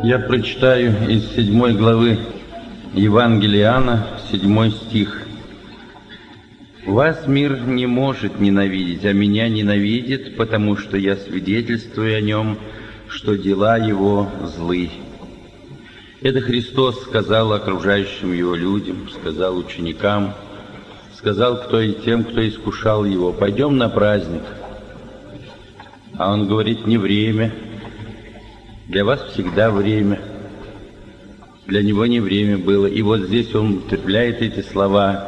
Я прочитаю из 7 главы Евангелия Иоанна, 7 стих. «Вас мир не может ненавидеть, а меня ненавидит, потому что я свидетельствую о нем, что дела его злы». Это Христос сказал окружающим его людям, сказал ученикам, сказал тем, кто искушал его: «Пойдем на праздник». А он говорит: не время. Для вас всегда время. Для него не время было. И вот здесь он употребляет эти слова: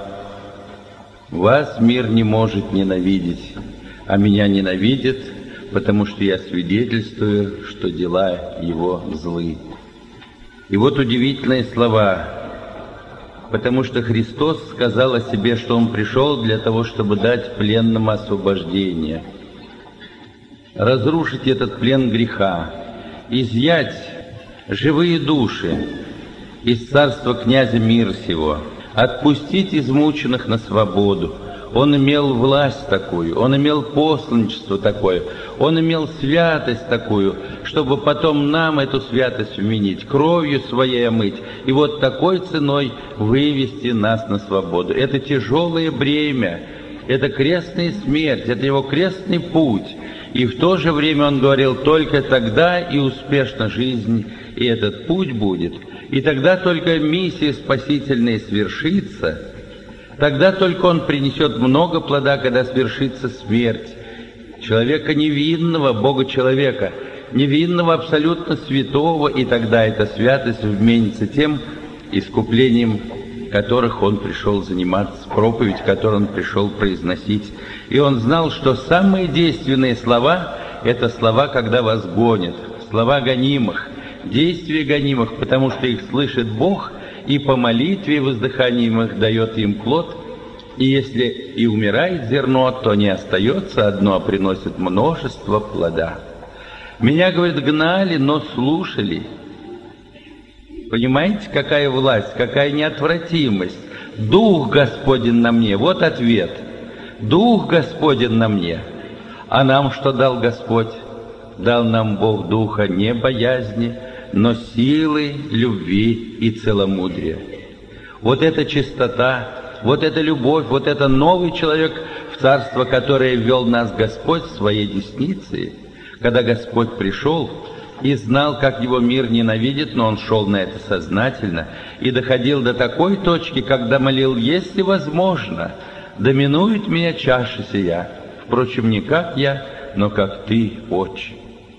«Вас мир не может ненавидеть, а меня ненавидит, потому что я свидетельствую, что дела его злы». И вот удивительные слова, потому что Христос сказал о себе, что Он пришел для того, чтобы дать пленным освобождение, разрушить этот плен греха, изъять живые души из царства князя мира сего, отпустить измученных на свободу. Он имел власть такую, он имел посланничество такое, он имел святость такую, чтобы потом нам эту святость вменить, кровью своей омыть, и вот такой ценой вывести нас на свободу. Это тяжелое бремя, это крестная смерть, это его крестный путь. И в то же время он говорил: только тогда и успешна жизнь, и этот путь будет. И тогда только миссия спасительная свершится, тогда только он принесет много плода, когда свершится смерть человека невинного, Бога-человека, невинного, абсолютно святого, и тогда эта святость вменится тем искуплением, которых он пришел заниматься, проповедь, которую он пришел произносить. И он знал, что самые действенные слова — это слова, когда вас гонят, слова гонимых, действия гонимых, потому что их слышит Бог, и по молитве и воздыханием их дает им плод. И если и умирает зерно, то не остается одно, а приносит множество плода. Меня, говорит, гнали, но слушали. Понимаете, какая власть, какая неотвратимость? Дух Господень на мне. Вот ответ. Дух Господень на мне. А нам что дал Господь? Дал нам Бог духа не боязни, но силы, любви и целомудрия. Вот эта чистота, вот эта любовь, вот это новый человек в царство, которое ввел нас Господь своей десницей, когда Господь пришел и знал, как его мир ненавидит, но он шел на это сознательно и доходил до такой точки, когда молил: если возможно, доминует меня чаша сия, впрочем, не как я, но как ты, Отче.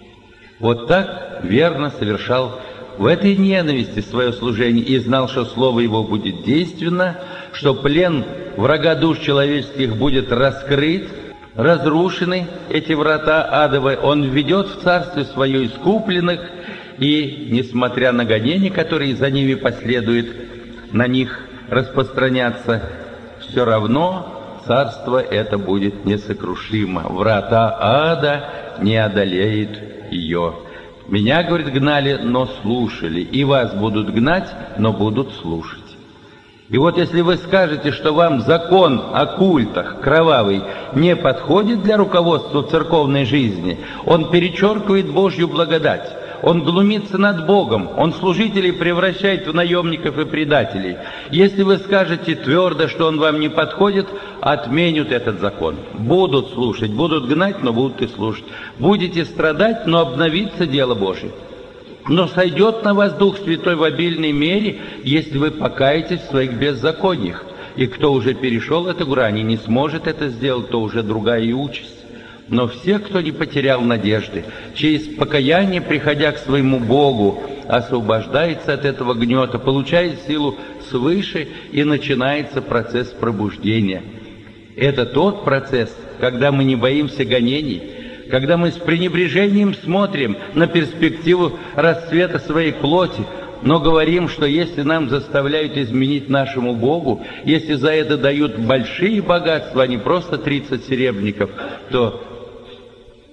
Вот так верно совершал в этой ненависти свое служение и знал, что слово его будет действенно, что плен врага душ человеческих будет раскрыт, разрушены эти врата адовые, он введет в царстве свое искупленных, и, несмотря на гонения, которые за ними последуют, на них распространяться, все равно царство это будет несокрушимо. Врата ада не одолеют ее. Меня, говорит, гнали, но слушали, и вас будут гнать, но будут слушать. И вот если вы скажете, что вам закон о культах кровавый не подходит для руководства в церковной жизни, он перечеркивает Божью благодать, он глумится над Богом, он служителей превращает в наемников и предателей. Если вы скажете твердо, что он вам не подходит, отменят этот закон. Будут слушать, будут гнать, но будут и слушать. Будете страдать, но обновится дело Божие. Но сойдет на вас Дух Святой в обильной мере, если вы покаетесь в своих беззакониях. И кто уже перешел эту грань и не сможет это сделать, то уже другая и участь. Но все, кто не потерял надежды, через покаяние, приходя к своему Богу, освобождается от этого гнета, получает силу свыше, и начинается процесс пробуждения. Это тот процесс, когда мы не боимся гонений, когда мы с пренебрежением смотрим на перспективу расцвета своей плоти, но говорим, что если нам заставляют изменить нашему Богу, если за это дают большие богатства, а не просто 30 серебряников, то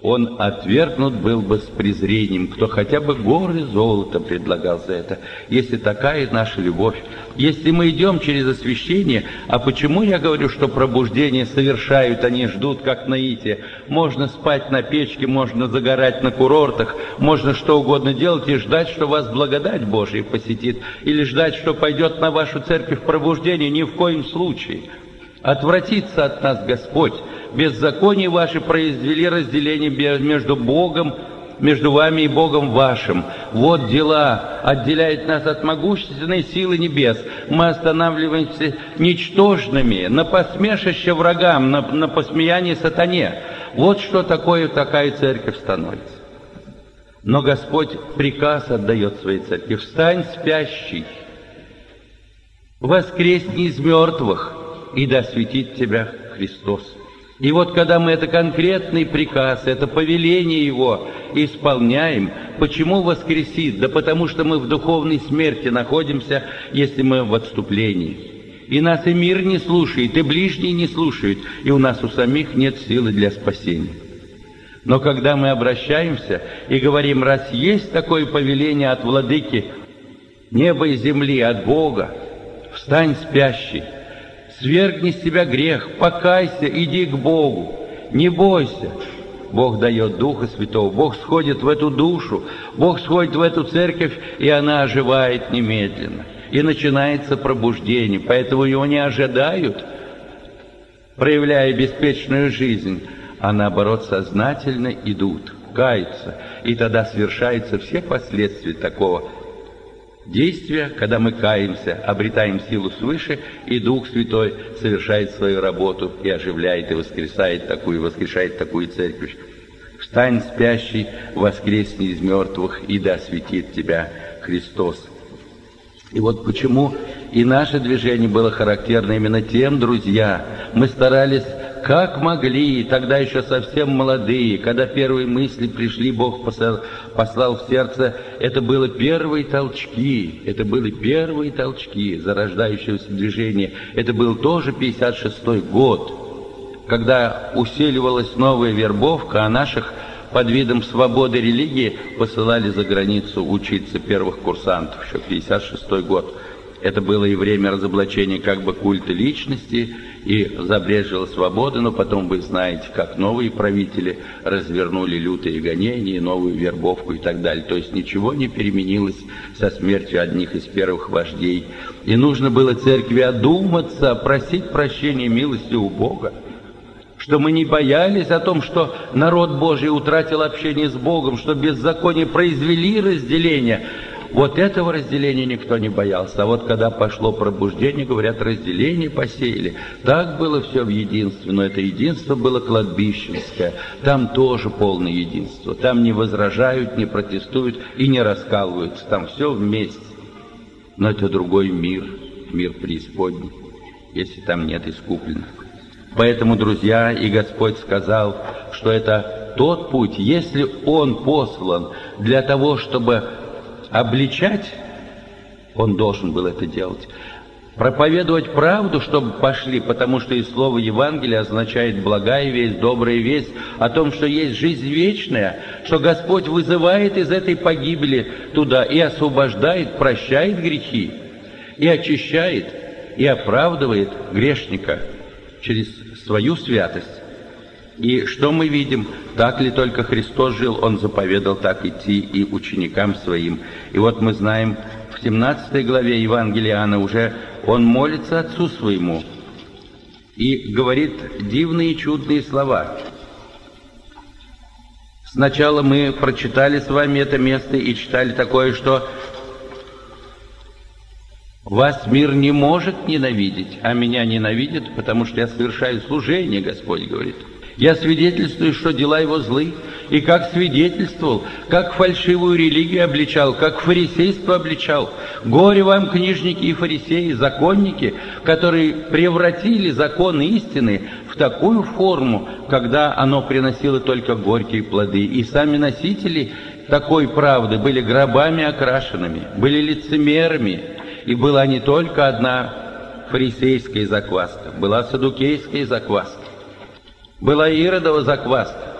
он отвергнут был бы с презрением, кто хотя бы горы золота предлагал за это, если такая наша любовь. Если мы идем через освящение, а почему я говорю, что пробуждение совершают, они ждут, как наитие? Можно спать на печке, можно загорать на курортах, можно что угодно делать и ждать, что вас благодать Божия посетит, или ждать, что пойдет на вашу церковь пробуждение, ни в коем случае. Отвратится от нас Господь. Беззаконие ваши произвели разделение между Богом, между вами и Богом вашим. Вот дела отделяют нас от могущественной силы небес. Мы останавливаемся ничтожными, на посмешище врагам, на посмеяние сатане. Вот что такое такая церковь становится. Но Господь приказ отдает своей церкви: встань, спящий, воскресни из мертвых, и да осветит тебя Христос. И вот когда мы это конкретный приказ, это повеление Его исполняем, почему воскресит? Да потому что мы в духовной смерти находимся, если мы в отступлении. И нас и мир не слушает, и ближние не слушают, и у нас у самих нет силы для спасения. Но когда мы обращаемся и говорим: раз есть такое повеление от Владыки неба и земли, от Бога, встань, спящий, свергни с себя грех, покайся, иди к Богу, не бойся. Бог дает Духа Святого, Бог сходит в эту душу, Бог сходит в эту церковь, и она оживает немедленно. И начинается пробуждение, поэтому его не ожидают, проявляя беспечную жизнь, а наоборот сознательно идут, каются. И тогда совершаются все последствия такого действия, когда мы каемся, обретаем силу свыше, и Дух Святой совершает свою работу и оживляет, и воскрешает такую церковь. Встань, спящий, воскресни из мертвых, и да осветит тебя Христос. И вот почему и наше движение было характерно именно тем, друзья. Мы старались как могли, тогда еще совсем молодые, когда первые мысли пришли, Бог послал в сердце, это были первые толчки зарождающегося движения. Это был тоже 56-й год, когда усиливалась новая вербовка, а наших под видом свободы религии посылали за границу учиться первых курсантов, еще 56-й год. Это было и время разоблачения как бы культа личности, и забрежила свобода, но потом вы знаете, как новые правители развернули лютые гонения, новую вербовку и так далее. То есть ничего не переменилось со смертью одних из первых вождей. И нужно было церкви одуматься, просить прощения, милости у Бога, что мы не боялись о том, что народ Божий утратил общение с Богом, что беззаконие произвели разделение. Вот этого разделения никто не боялся. А вот когда пошло пробуждение, говорят, разделение посеяли. Так было все в единстве, но это единство было кладбищенское. Там тоже полное единство. Там не возражают, не протестуют и не раскалываются. Там все вместе. Но это другой мир, мир преисподней, если там нет искупленных. Поэтому, друзья, и Господь сказал, что это тот путь, если Он послан для того, чтобы обличать, Он должен был это делать. Проповедовать правду, чтобы пошли, потому что и слово Евангелия означает благая весть, добрая весть о том, что есть жизнь вечная, что Господь вызывает из этой погибели туда и освобождает, прощает грехи, и очищает, и оправдывает грешника через свою святость. И что мы видим? Так ли только Христос жил, Он заповедал так идти и ученикам Своим. И вот мы знаем, в 17 главе Евангелия Иоанна уже Он молится Отцу Своему и говорит дивные и чудные слова. Сначала мы прочитали с вами это место и читали такое, что «Вас мир не может ненавидеть, а меня ненавидит, потому что я совершаю служение», Господь говорит. «Я свидетельствую, что дела его злы, и как свидетельствовал, как фальшивую религию обличал, как фарисейство обличал. Горе вам, книжники и фарисеи, законники, которые превратили закон истины в такую форму, когда оно приносило только горькие плоды. И сами носители такой правды были гробами окрашенными, были лицемерами, и была не только одна фарисейская закваска, была саддукейская закваска, была Иродова закваска,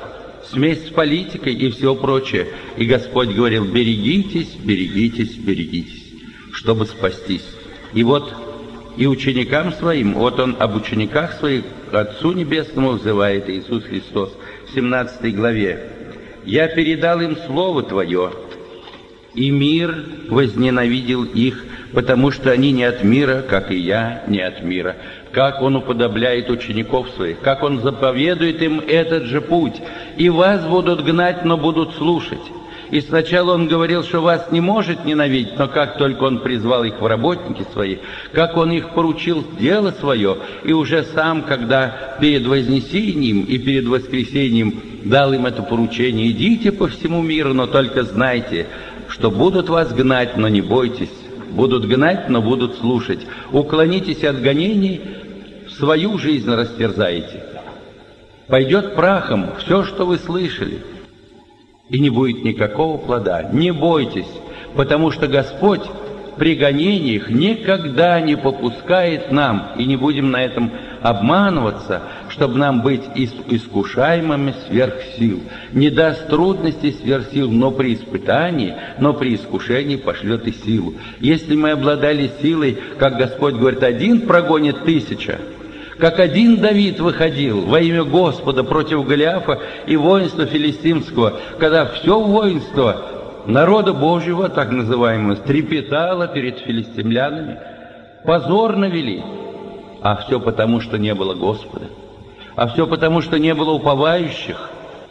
смесь с политикой и все прочее. И Господь говорил: берегитесь, берегитесь, берегитесь, чтобы спастись. И вот и ученикам своим, вот Он об учениках своих Отцу Небесному взывает Иисус Христос в 17 главе. «Я передал им Слово Твое, и мир возненавидел их, потому что они не от мира, как и я не от мира». Как Он уподобляет учеников своих, как Он заповедует им этот же путь. «И вас будут гнать, но будут слушать». И сначала Он говорил, что вас не может ненавидеть, но как только Он призвал их в работники свои, как Он их поручил дело свое, и уже Сам, когда перед вознесением и перед воскресением дал им это поручение: идите по всему миру, но только знайте, что будут вас гнать, но не бойтесь, будут гнать, но будут слушать. Уклонитесь от гонений, свою жизнь растерзаете. Пойдет прахом все, что вы слышали, и не будет никакого плода. Не бойтесь, потому что Господь при гонениях никогда не попускает нам, и не будем на этом обманываться, чтобы нам быть искушаемыми сверх сил. Не даст трудностей сверх сил, но при испытании, но при искушении пошлет и силу. Если мы обладали силой, как Господь говорит, 1 прогонит 1000, как один Давид выходил во имя Господа против Голиафа и воинства филистимского, когда все воинство народа Божьего, так называемого, трепетало перед филистимлянами, позорно вели. А все потому, что не было Господа. А все потому, что не было уповающих.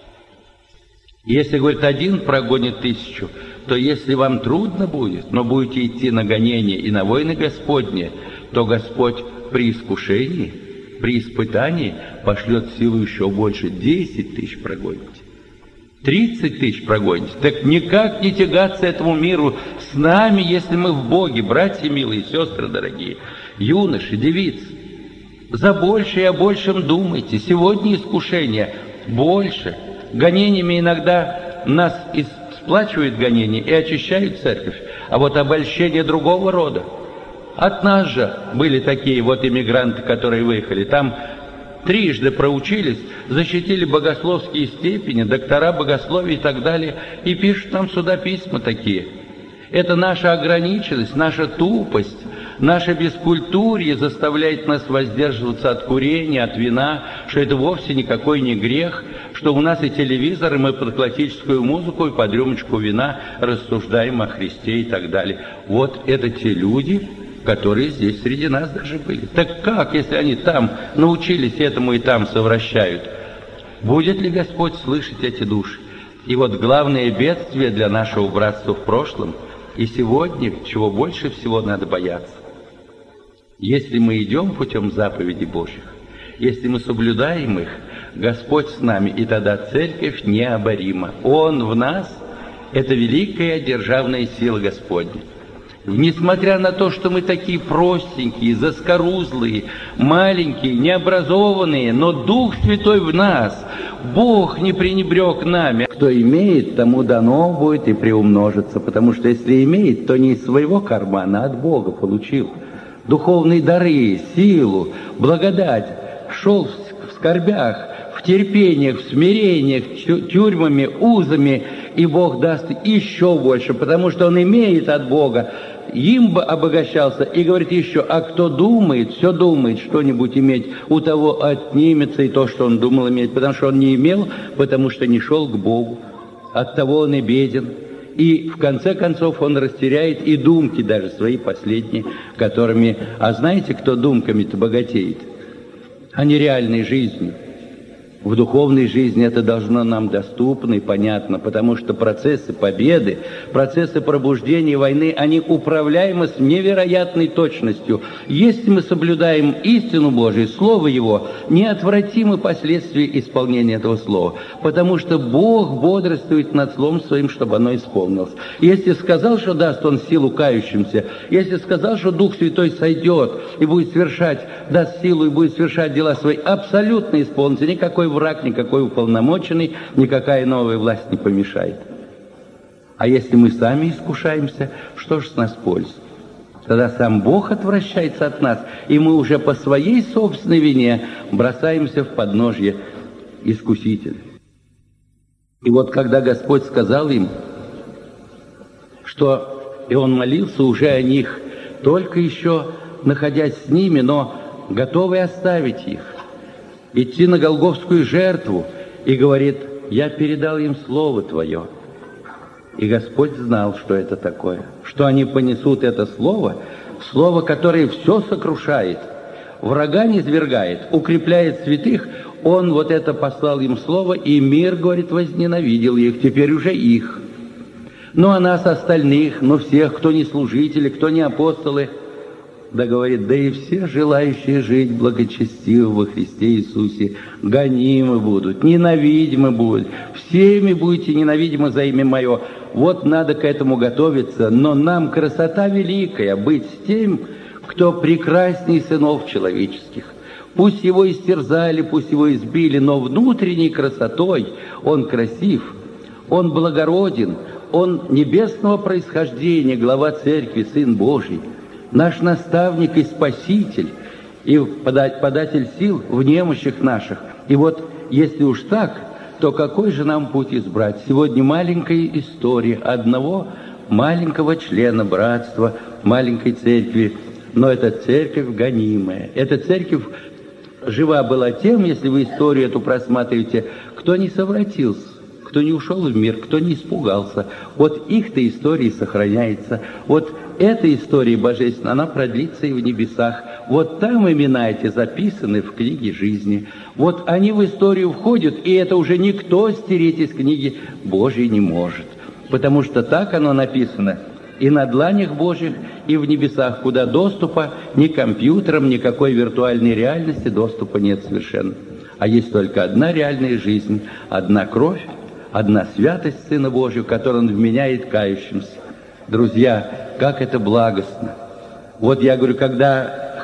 Если, говорит, 1 прогонит 1000, то если вам трудно будет, но будете идти на гонение и на войны Господни, то Господь при искушении, при испытании пошлет силу еще больше. 10 000 прогоните, 30 000 прогоните. Так никак не тягаться этому миру с нами, если мы в Боге, братья милые, сестры дорогие, юноши, девицы. За больше и о большем думайте. Сегодня искушение больше. Гонениями иногда нас сплачивают гонения и очищают церковь, а вот обольщение другого рода. От нас же были такие вот иммигранты, которые выехали. Там трижды проучились, защитили богословские степени, доктора богословия и так далее, и пишут нам сюда письма такие. Это наша ограниченность, наша тупость, наше бескультурье заставляет нас воздерживаться от курения, от вина, что это вовсе никакой не грех, что у нас и телевизор, и мы под классическую музыку, и под рюмочку вина рассуждаем о Христе и так далее. Вот это те люди, которые здесь среди нас даже были. Так как, если они там научились этому и там совращают? Будет ли Господь слышать эти души? И вот главное бедствие для нашего братства в прошлом и сегодня, чего больше всего надо бояться. Если мы идем путем заповедей Божьих, если мы соблюдаем их, Господь с нами, и тогда церковь необорима. Он в нас – это великая державная сила Господня. Несмотря на то, что мы такие простенькие, заскорузлые, маленькие, необразованные, но Дух Святой в нас, Бог не пренебрег нами. Кто имеет, тому дано будет и приумножится, потому что если имеет, то не из своего кармана, а от Бога получил. Духовные дары, силу, благодать, шел в скорбях, в терпениях, в смирениях, тюрьмами, узами, и Бог даст еще больше, потому что Он имеет от Бога, им бы обогащался, и говорит еще: а кто думает, все думает что-нибудь иметь, у того отнимется и то, что он думал иметь, потому что он не имел, потому что не шел к Богу, оттого он и беден. И в конце концов он растеряет и думки даже свои последние, которыми... А знаете, кто думками-то богатеет? А не реальной жизнью. В духовной жизни это должно нам доступно и понятно, потому что процессы победы, процессы пробуждения войны, они управляемы с невероятной точностью. Если мы соблюдаем истину Божию, Слово Его, неотвратимы последствия исполнения этого Слова, потому что Бог бодрствует над Словом Своим, чтобы оно исполнилось. Если сказал, что даст Он силу кающимся, если сказал, что Дух Святой сойдет и будет совершать, даст силу и будет совершать дела Свои, абсолютно исполнится, никакой враг, никакой уполномоченный, никакая новая власть не помешает. А если мы сами искушаемся, что ж с нас польза? Тогда сам Бог отвращается от нас, и мы уже по своей собственной вине бросаемся в подножье искусителя. И вот когда Господь сказал им, и Он молился уже о них, только еще находясь с ними, но готовый оставить их, идти на Голгофскую жертву, и говорит: «Я передал им Слово Твое». И Господь знал, что это такое, что они понесут это Слово, Слово, которое все сокрушает, врага низвергает, укрепляет святых. Он вот это послал им Слово, и мир, говорит, возненавидел их, теперь уже их. Ну, а нас остальных, всех, кто не служители, кто не апостолы, да говорит, да и все желающие жить благочестиво во Христе Иисусе гонимы будут, ненавидимы будут, всеми будете ненавидимы за имя Мое. Вот надо к этому готовиться, но нам красота великая быть с тем, кто прекрасней сынов человеческих. Пусть его истерзали, пусть его избили, но внутренней красотой он красив, он благороден, он небесного происхождения, глава церкви, Сын Божий, наш наставник и спаситель, и податель сил в немощах наших. И вот если уж так, то какой же нам путь избрать? Сегодня маленькая история одного маленького члена братства, маленькой церкви, но это церковь гонимая, эта церковь жива была тем, если вы историю эту просматриваете, кто не совратился, кто не ушел в мир, кто не испугался. Вот их-то история сохраняется. Вот эта история божественная, она продлится и в небесах. Вот там имена эти записаны в книге жизни. Вот они в историю входят, и это уже никто стереть из книги Божьей не может. Потому что так оно написано и на дланях Божьих, и в небесах, куда доступа ни компьютером, никакой виртуальной реальности доступа нет совершенно. А есть только одна реальная жизнь, одна кровь, одна святость Сына Божьего, которую Он вменяет кающимся. Друзья, как это благостно! Вот я говорю, когда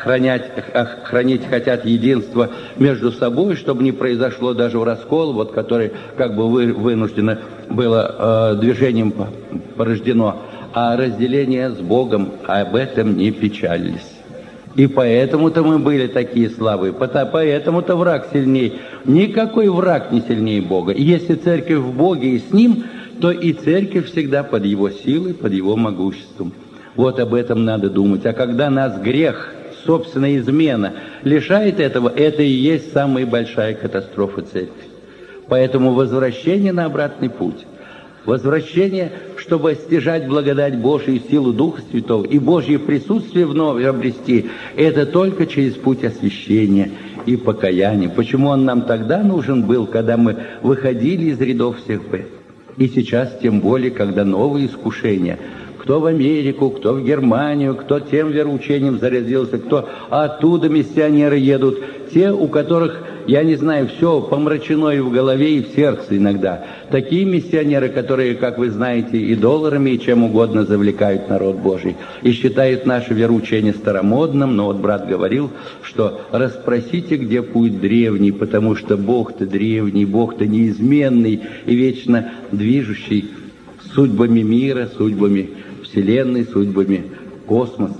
хранить хотят единство между собой, чтобы не произошло даже раскол, вот который как бы вынуждено было движением порождено, а разделение с Богом, об этом не печалились. И поэтому-то мы были такие слабые, поэтому-то враг сильней. Никакой враг не сильнее Бога. И если церковь в Боге и с Ним, то и церковь всегда под Его силой, под Его могуществом. Вот об этом надо думать. А когда нас грех, собственная измена лишает этого, это и есть самая большая катастрофа церкви. Поэтому возвращение на обратный путь, возвращение, чтобы стяжать благодать Божию, силу Духа Святого и Божье присутствие вновь обрести, это только через путь освящения и покаяния. Почему он нам тогда нужен был, когда мы выходили из рядов всех Б? И сейчас тем более, когда новые искушения. Кто в Америку, кто в Германию, кто тем вероучением заразился, кто оттуда миссионеры едут, те, у которых, я не знаю, все помрачено и в голове, и в сердце иногда. Такие миссионеры, которые, как вы знаете, и долларами, и чем угодно завлекают народ Божий, и считают наше вероучение старомодным. Но вот брат говорил, что расспросите, где путь древний, потому что Бог-то древний, Бог-то неизменный и вечно движущий судьбами мира, судьбами Вселенной, судьбами космоса.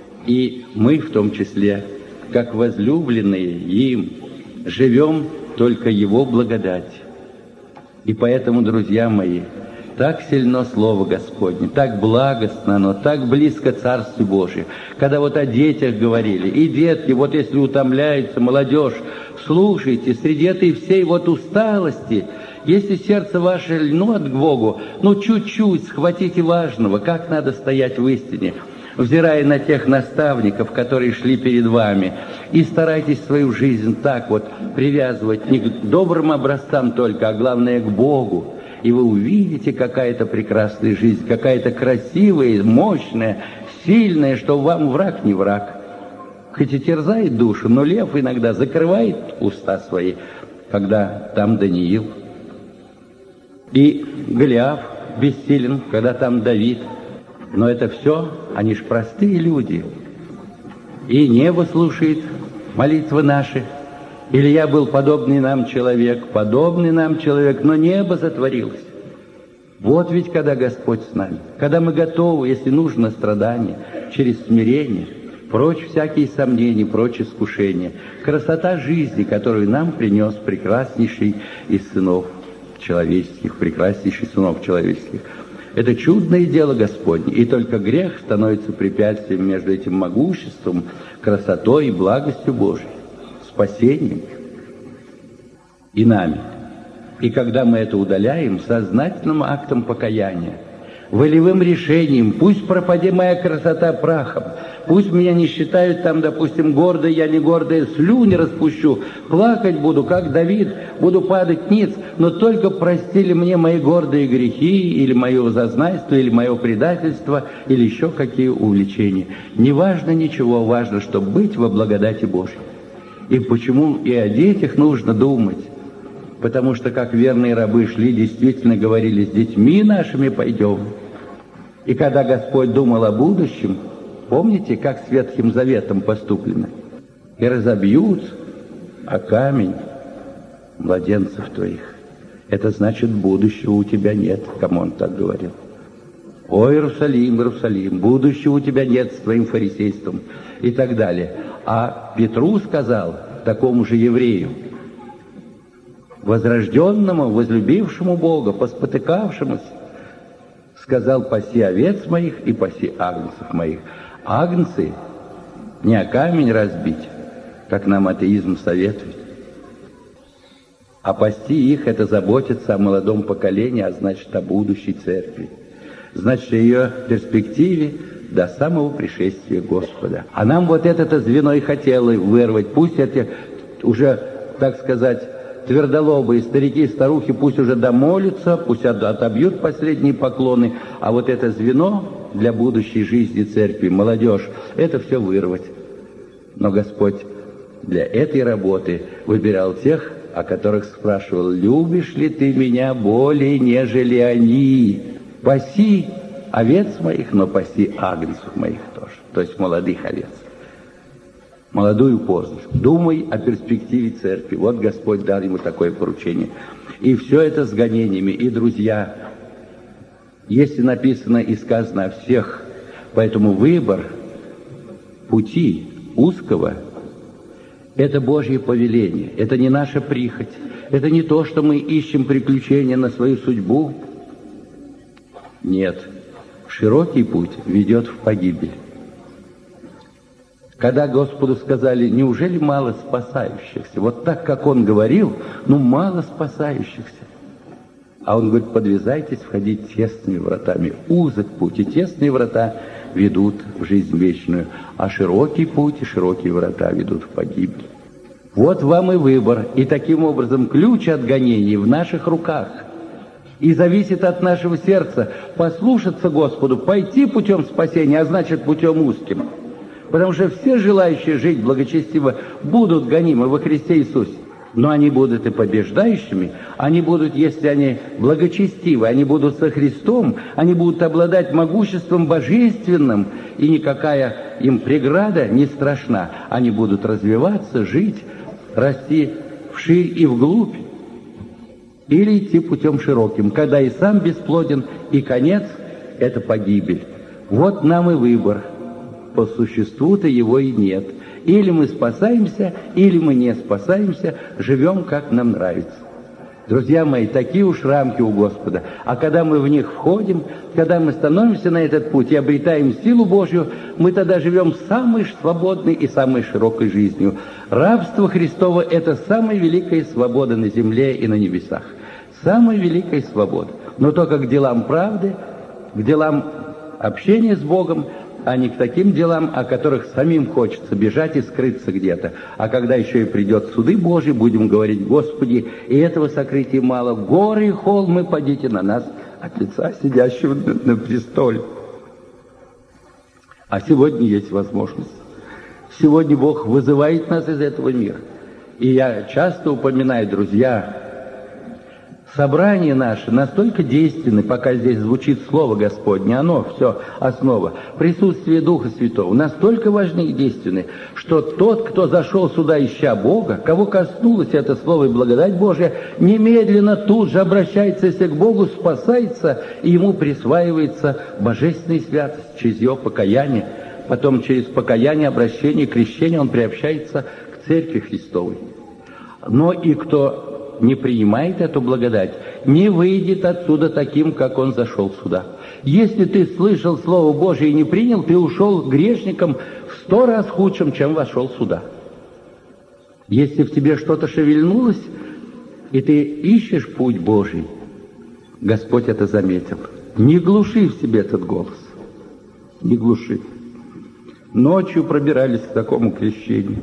И мы в том числе, как возлюбленные им, живем только Его благодать. И поэтому, друзья мои, так сильно Слово Господне, так благостно оно, так близко Царству Божие. Когда вот о детях говорили, и детки, вот если утомляется молодежь, слушайте, среди этой всей вот усталости, если сердце ваше льнет к Богу, чуть-чуть схватите важного, как надо стоять в истине, взирая на тех наставников, которые шли перед вами, и старайтесь свою жизнь так вот привязывать не к добрым образцам только, а главное к Богу. И вы увидите, какая-то прекрасная жизнь, какая-то красивая, мощная, сильная, что вам враг не враг. Хоть и терзает душу, но лев иногда закрывает уста свои, когда там Даниил. И Голиаф бессилен, когда там Давид. Но это все, они ж простые люди. И небо слушает молитвы наши. Илья был подобный нам человек, но небо затворилось. Вот ведь когда Господь с нами, когда мы готовы, если нужно, страдания, через смирение, прочь всякие сомнения, прочь искушения, красота жизни, которую нам принес прекраснейший из сынов человеческих, прекраснейший сынов человеческих. Это чудное дело Господне, и только грех становится препятствием между этим могуществом, красотой и благостью Божией, спасением и нами. И когда мы это удаляем сознательным актом покаяния, волевым решением, пусть пропади моя красота прахом, пусть меня не считают там, допустим, гордой, я не гордая, слюни распущу, плакать буду, как Давид, буду падать ниц, но только простили мне мои гордые грехи, или мое зазнайство, или мое предательство, или еще какие увлечения. Не важно ничего, важно, чтобы быть во благодати Божьей. И почему и о детях нужно думать? Потому что, как верные рабы шли, действительно говорили, с детьми нашими пойдем. И когда Господь думал о будущем, помните, как с Ветхим Заветом поступлено? И разобьют о камень младенцев твоих. Это значит, будущего у тебя нет, кому он так говорил. О, Иерусалим, Иерусалим, будущего у тебя нет с твоим фарисейством и так далее. А Петру сказал, такому же еврею, возрожденному, возлюбившему Бога, поспотыкавшемуся, сказал, паси овец моих и паси агнцев моих. Агнцы не о камень разбить, как нам атеизм советует, а пасти их — это заботиться о молодом поколении, а значит, о будущей церкви, значит, о ее перспективе до самого пришествия Господа. А нам вот это звено и хотело вырвать. Пусть эти уже, так сказать, твердолобые старики и старухи пусть уже домолятся, пусть отобьют последние поклоны, а вот это звено для будущей жизни церкви, молодежь, это все вырвать. Но Господь для этой работы выбирал тех, о которых спрашивал, любишь ли ты меня более, нежели они? Паси овец моих, но паси агнцев моих тоже, то есть молодых овец. Молодую поздно. Думай о перспективе церкви. Вот Господь дал ему такое поручение. И все это с гонениями. И, друзья, если написано и сказано о всех, поэтому выбор пути узкого — это Божье повеление. Это не наша прихоть. Это не то, что мы ищем приключения на свою судьбу. Нет. Широкий путь ведет в погибель. Когда Господу сказали, неужели мало спасающихся? Вот так, как Он говорил, мало спасающихся. А Он говорит, подвязайтесь входить тесными вратами. Узок путь, и тесные врата ведут в жизнь вечную, а широкий путь и широкие врата ведут в погибель. Вот вам и выбор. И таким образом ключ от гонений в наших руках. И зависит от нашего сердца послушаться Господу, пойти путем спасения, а значит путем узким. Потому что все желающие жить благочестиво будут гонимы во Христе Иисусе. Но они будут и побеждающими, они будут, если они благочестивы, они будут со Христом, они будут обладать могуществом божественным, и никакая им преграда не страшна. Они будут развиваться, жить, расти вширь и вглубь, или идти путем широким, когда и сам бесплоден, и конец — это погибель. Вот нам и выбор. По существу-то его и нет. Или мы спасаемся, или мы не спасаемся, живем, как нам нравится. Друзья мои, такие уж рамки у Господа. А когда мы в них входим, когда мы становимся на этот путь и обретаем силу Божью, мы тогда живем самой свободной и самой широкой жизнью. Рабство Христово — это самая великая свобода на земле и на небесах. Самая великая свобода. Но только к делам правды, к делам общения с Богом, а не к таким делам, о которых самим хочется бежать и скрыться где-то. А когда еще и придет суды Божьи, будем говорить, Господи, и этого сокрытия мало, горы и холмы падите на нас от лица сидящего на престоле. А сегодня есть возможность. Сегодня Бог вызывает нас из этого мира. И я часто упоминаю, друзья, собрания наши настолько действенны, пока здесь звучит Слово Господне, оно все основа. Присутствие Духа Святого настолько важны и действенны, что тот, кто зашел сюда, ища Бога, кого коснулось это Слово и благодать Божия, немедленно тут же обращается к Богу, спасается, и ему присваивается божественная святость через его покаяние. Потом через покаяние, обращение, крещение он приобщается к Церкви Христовой. Но и кто не принимает эту благодать, не выйдет отсюда таким, как он зашел сюда. Если ты слышал Слово Божие и не принял, ты ушел грешником в 100 раз худшим, чем вошел сюда. Если в тебе что-то шевельнулось, и ты ищешь путь Божий, Господь это заметил. Не глуши в себе этот голос. Не глуши. Ночью пробирались к такому крещению.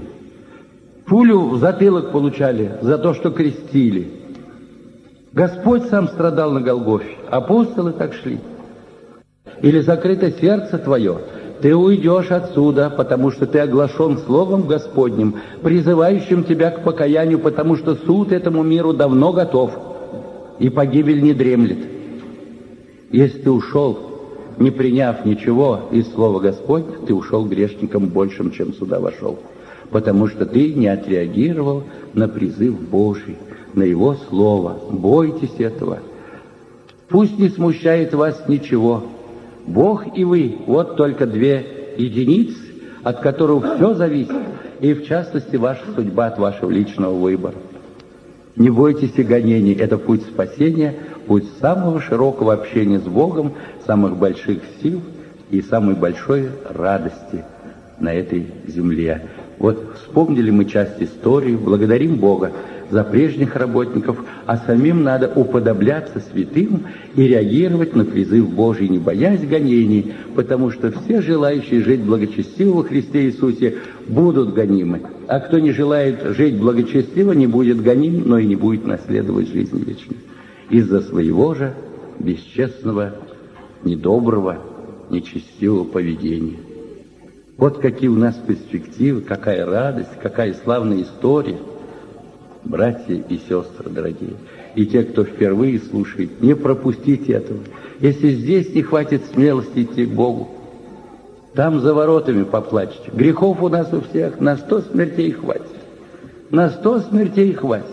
Пулю в затылок получали за то, что крестили. Господь сам страдал на Голгофе. Апостолы так шли. Или закрыто сердце твое, ты уйдешь отсюда, потому что ты оглашен Словом Господним, призывающим тебя к покаянию, потому что суд этому миру давно готов, и погибель не дремлет. Если ты ушел, не приняв ничего из Слова Господня, ты ушел грешником большим, чем сюда вошел, потому что ты не отреагировал на призыв Божий, на Его Слово. Бойтесь этого. Пусть не смущает вас ничего. Бог и вы, вот только две единицы, от которых все зависит, и в частности ваша судьба от вашего личного выбора. Не бойтесь и гонений, это путь спасения, путь самого широкого общения с Богом, самых больших сил и самой большой радости на этой земле. Вот вспомнили мы часть истории, благодарим Бога за прежних работников, а самим надо уподобляться святым и реагировать на призыв Божий, не боясь гонений, потому что все желающие жить благочестиво во Христе Иисусе будут гонимы, а кто не желает жить благочестиво, не будет гоним, но и не будет наследовать жизнь вечную из-за своего же бесчестного, недоброго, нечестивого поведения. Вот какие у нас перспективы, какая радость, какая славная история. Братья и сестры дорогие, и те, кто впервые слушает, не пропустите этого. Если здесь не хватит смелости идти к Богу, там за воротами поплачете. Грехов у нас у всех на 100 смертей хватит. На 100 смертей хватит.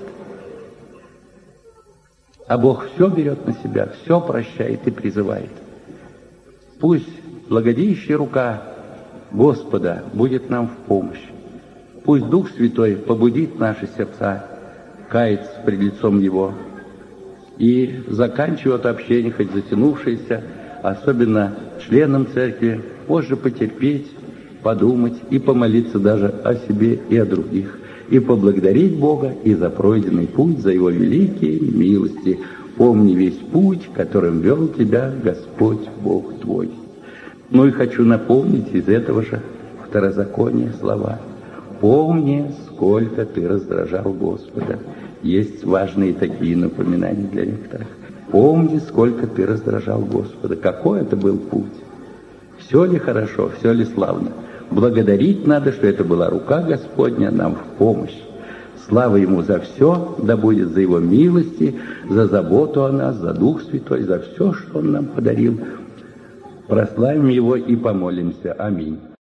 А Бог все берет на себя, все прощает и призывает. Пусть благодеющая рука Господа будет нам в помощь. Пусть Дух Святой побудит наши сердца каяться пред лицом Его и заканчивает общение, хоть затянувшееся, особенно членам церкви, позже потерпеть, подумать и помолиться даже о себе и о других, и поблагодарить Бога и за пройденный путь, за Его великие милости. Помни весь путь, которым вел тебя Господь Бог твой. Ну и хочу напомнить из этого же второзакония слова. «Помни, сколько ты раздражал Господа». Есть важные такие напоминания для некоторых. Помни, сколько ты раздражал Господа. Какой это был путь? Все ли хорошо, все ли славно? Благодарить надо, что это была рука Господня нам в помощь. Слава Ему за все, да будет за Его милости, за заботу о нас, за Дух Святой, за все, что Он нам подарил. Прославим Его и помолимся. Аминь.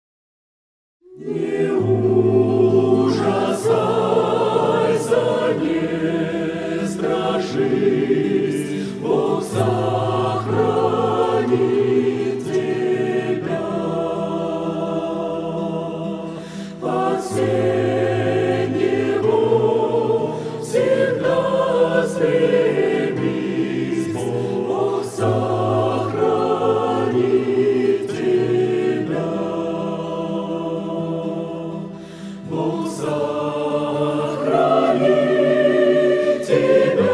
Бог сохранит тебя под сень Его, всегда стремись. Бог сохранит тебя. Бог сохранит тебя.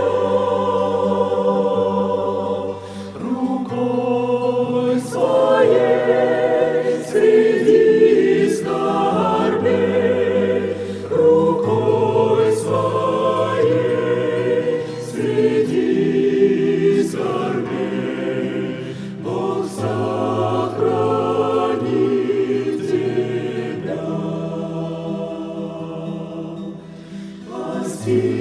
See